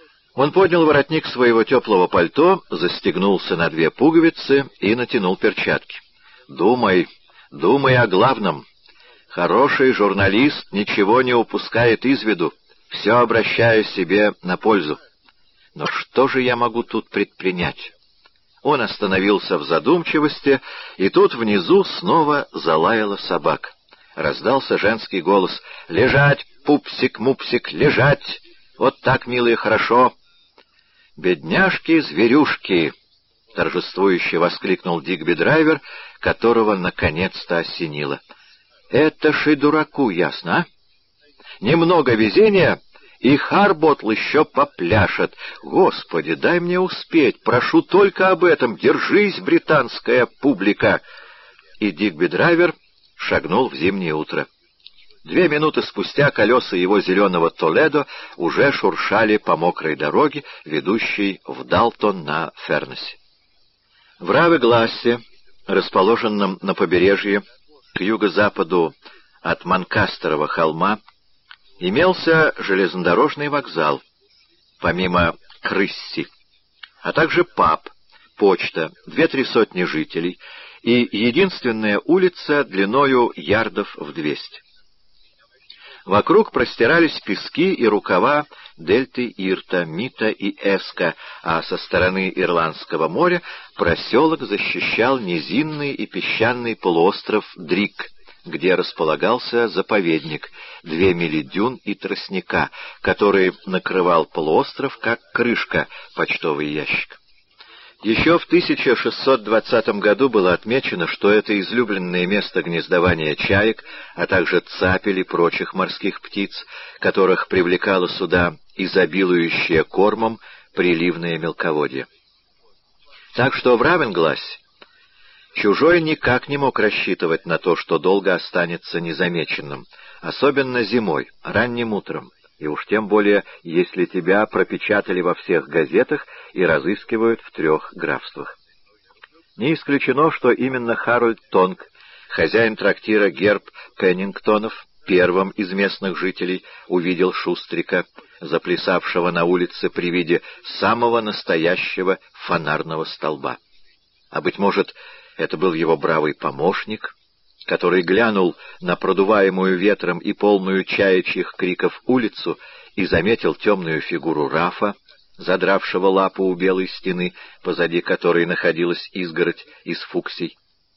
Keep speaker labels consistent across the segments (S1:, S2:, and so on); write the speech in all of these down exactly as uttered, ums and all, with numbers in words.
S1: Он поднял воротник своего теплого пальто, застегнулся на две пуговицы и натянул перчатки. «Думай, думай о главном. Хороший журналист ничего не упускает из виду, все обращая себе на пользу. Но что же я могу тут предпринять?» Он остановился в задумчивости, и тут внизу снова залаяла собака. Раздался женский голос: «Лежать, пупсик-мупсик, лежать! Вот так, милые, хорошо!» «Бедняжки-зверюшки!» — торжествующе воскликнул Дигби-драйвер, которого наконец-то осенило. «Это ж и дураку ясно, а? Немного везения, и Харботл еще попляшет. Господи, дай мне успеть, прошу только об этом, держись, британская публика!» И Дигби-драйвер шагнул в зимнее утро. Две минуты спустя колеса его зеленого Толедо уже шуршали по мокрой дороге, ведущей в Далтон на Фернесе. В Раве-Глассе, расположенном на побережье к юго-западу от Манкастерова холма, имелся железнодорожный вокзал, помимо Крысси, а также паб, почта, две-три сотни жителей и единственная улица длиною ярдов в двести. Вокруг простирались пески и рукава дельты Ирта, Мита и Эска, а со стороны Ирландского моря проселок защищал низинный и песчаный полуостров Дрик, где располагался заповедник, две мили дюн и тростника, который накрывал полуостров как крышка, почтовый ящик. Еще в тысяча шестьсот двадцатом году было отмечено, что это излюбленное место гнездования чаек, а также цапель и прочих морских птиц, которых привлекало сюда изобилующее кормом приливное мелководье. Так что в Равенглассе чужой никак не мог рассчитывать на то, что долго останется незамеченным, особенно зимой, ранним утром. И уж тем более, если тебя пропечатали во всех газетах и разыскивают в трех графствах. Не исключено, что именно Харольд Тонг, хозяин трактира «Герб Пеннингтонов», первым из местных жителей увидел Шустрика, заплясавшего на улице при виде самого настоящего фонарного столба. А, быть может, это был его бравый помощник, который глянул на продуваемую ветром и полную чаячьих криков улицу и заметил темную фигуру Рафа, задравшего лапу у белой стены, позади которой находилась изгородь из фуксий.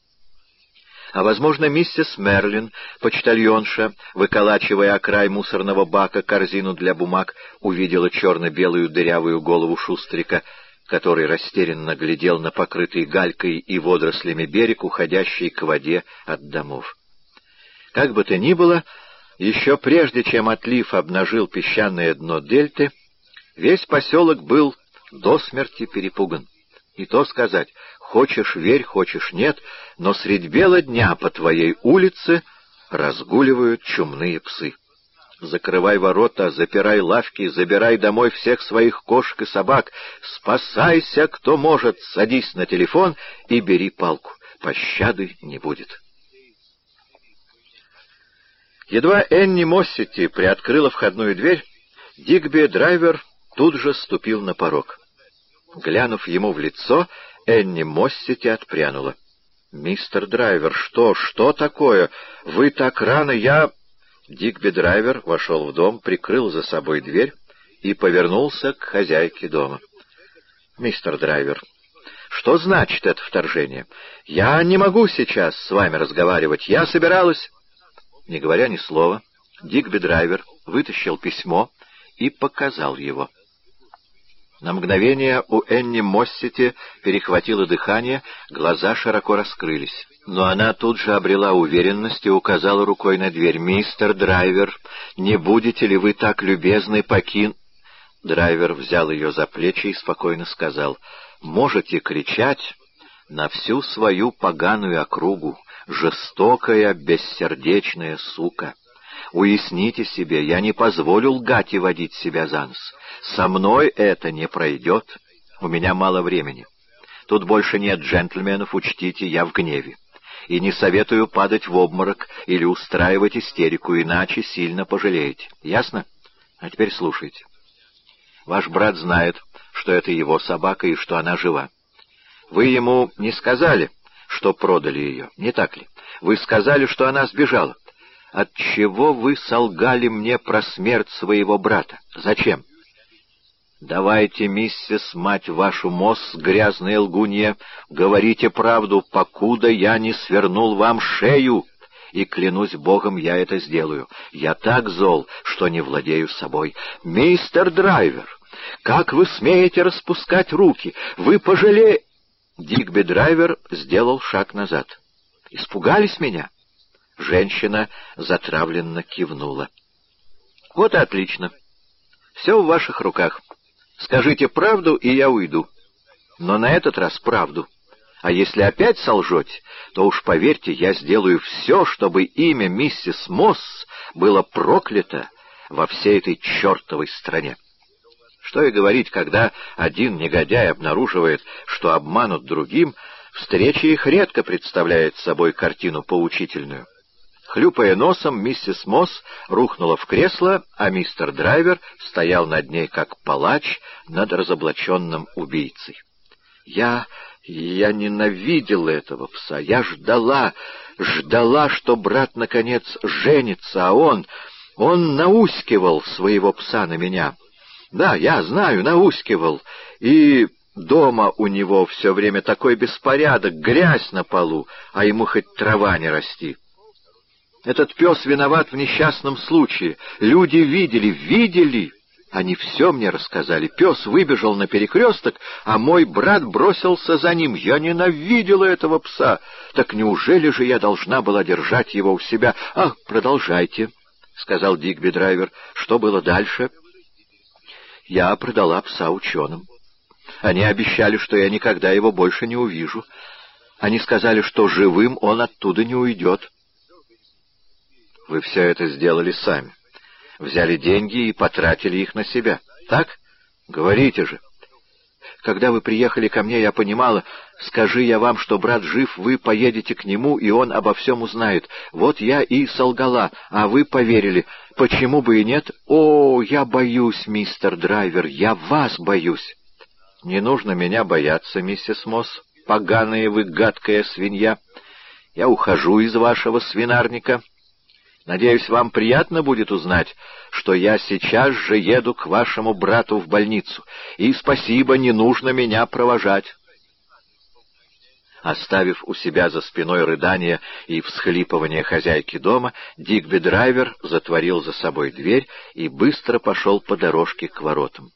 S1: А, возможно, миссис Мерлин, почтальонша, выколачивая о край мусорного бака корзину для бумаг, увидела черно-белую дырявую голову Шустрика, который растерянно глядел на покрытый галькой и водорослями берег, уходящий к воде от домов. Как бы то ни было, еще прежде чем отлив обнажил песчаное дно дельты, весь поселок был до смерти перепуган. И то сказать, хочешь верь, хочешь нет, но средь бела дня по твоей улице разгуливают чумные псы. Закрывай ворота, запирай лавки, забирай домой всех своих кошек и собак. Спасайся, кто может, садись на телефон и бери палку. Пощады не будет. Едва Энни Моссити приоткрыла входную дверь, Дигби-драйвер тут же ступил на порог. Глянув ему в лицо, Энни Моссити отпрянула. «Мистер Драйвер, что, что такое? Вы так рано, я...» Дигби-драйвер вошел в дом, прикрыл за собой дверь и повернулся к хозяйке дома. «Мистер Драйвер, что значит это вторжение? Я не могу сейчас с вами разговаривать. Я собиралась...» Не говоря ни слова, Дигби-драйвер вытащил письмо и показал его. На мгновение у Энни Моссити перехватило дыхание, глаза широко раскрылись. Но она тут же обрела уверенность и указала рукой на дверь. «Мистер Драйвер, не будете ли вы так любезны покин...» Драйвер взял ее за плечи и спокойно сказал: «Можете кричать на всю свою поганую округу, жестокая, бессердечная сука. Уясните себе, я не позволю лгать и водить себя за нос. Со мной это не пройдет. У меня мало времени. Тут больше нет джентльменов, учтите, я в гневе. И не советую падать в обморок или устраивать истерику, иначе сильно пожалеете. Ясно? А теперь слушайте. Ваш брат знает, что это его собака и что она жива. Вы ему не сказали, что продали ее, не так ли? Вы сказали, что она сбежала. Отчего вы солгали мне про смерть своего брата? Зачем? Давайте, миссис, мать вашу, Мосс, грязная лгунья, говорите правду, покуда я не свернул вам шею, и, клянусь Богом, я это сделаю. Я так зол, что не владею собой. Мистер Драйвер, как вы смеете распускать руки? Вы пожалеете... Дигби Драйвер сделал шаг назад. «Испугались меня?» Женщина затравленно кивнула. «Вот и отлично. Все в ваших руках. Скажите правду, и я уйду. Но на этот раз правду. А если опять солжете, то уж поверьте, я сделаю все, чтобы имя миссис Мосс было проклято во всей этой чертовой стране». Что и говорить, когда один негодяй обнаруживает, что обманут другим, встреча их редко представляет собой картину поучительную. Хлюпая носом, миссис Мосс рухнула в кресло, а мистер Драйвер стоял над ней, как палач над разоблаченным убийцей. «Я... я ненавидела этого пса. Я ждала, ждала, что брат, наконец, женится, а он... он наускивал своего пса на меня». Да, я знаю, наускивал. И дома у него все время такой беспорядок, грязь на полу, а ему хоть трава не расти. Этот пес виноват в несчастном случае. Люди видели, видели. Они все мне рассказали. Пес выбежал на перекресток, а мой брат бросился за ним. Я ненавидела этого пса. Так неужели же я должна была держать его у себя? Ах, продолжайте, — сказал Дигби Драйвер. Что было дальше? — Я продала пса ученым. Они обещали, что я никогда его больше не увижу. Они сказали, что живым он оттуда не уйдет. Вы все это сделали сами. Взяли деньги и потратили их на себя. Так? Говорите же. Когда вы приехали ко мне, я понимала, скажи я вам, что брат жив, вы поедете к нему, и он обо всем узнает. Вот я и солгала, а вы поверили. Почему бы и нет? О, я боюсь, мистер Драйвер, я вас боюсь. Не нужно меня бояться, миссис Мосс, поганая вы гадкая свинья. Я ухожу из вашего свинарника. Надеюсь, вам приятно будет узнать, что я сейчас же еду к вашему брату в больницу. И спасибо, не нужно меня провожать». Оставив у себя за спиной рыдания и всхлипывания хозяйки дома, Дигби Драйвер затворил за собой дверь и быстро пошел по дорожке к воротам.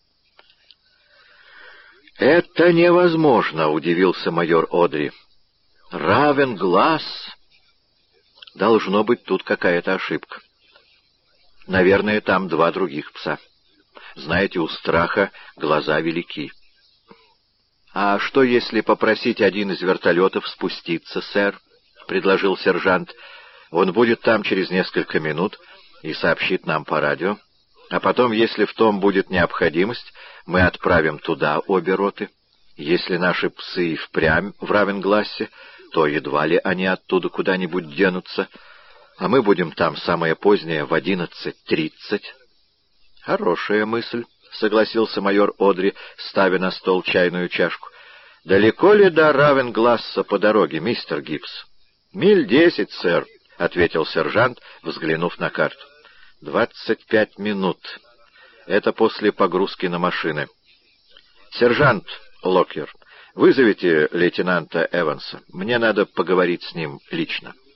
S1: «Это невозможно», — удивился майор Одри. «Равенгласс? Должно быть, тут какая-то ошибка. Наверное, там два других пса. Знаете, у страха глаза велики». «А что, если попросить один из вертолетов спуститься, сэр?» — предложил сержант. «Он будет там через несколько минут и сообщит нам по радио. А потом, если в том будет необходимость, мы отправим туда обе роты. Если наши псы и впрямь в Равенглассе, то едва ли они оттуда куда-нибудь денутся, а мы будем там самое позднее в одиннадцать тридцать». «Хорошая мысль», — согласился майор Одри, ставя на стол чайную чашку. «Далеко ли до Равенгласса по дороге, мистер Гибс?» «Миль десять, сэр», — ответил сержант, взглянув на карту. «Двадцать пять минут. Это после погрузки на машины. Сержант Локер, вызовите лейтенанта Эванса. Мне надо поговорить с ним лично».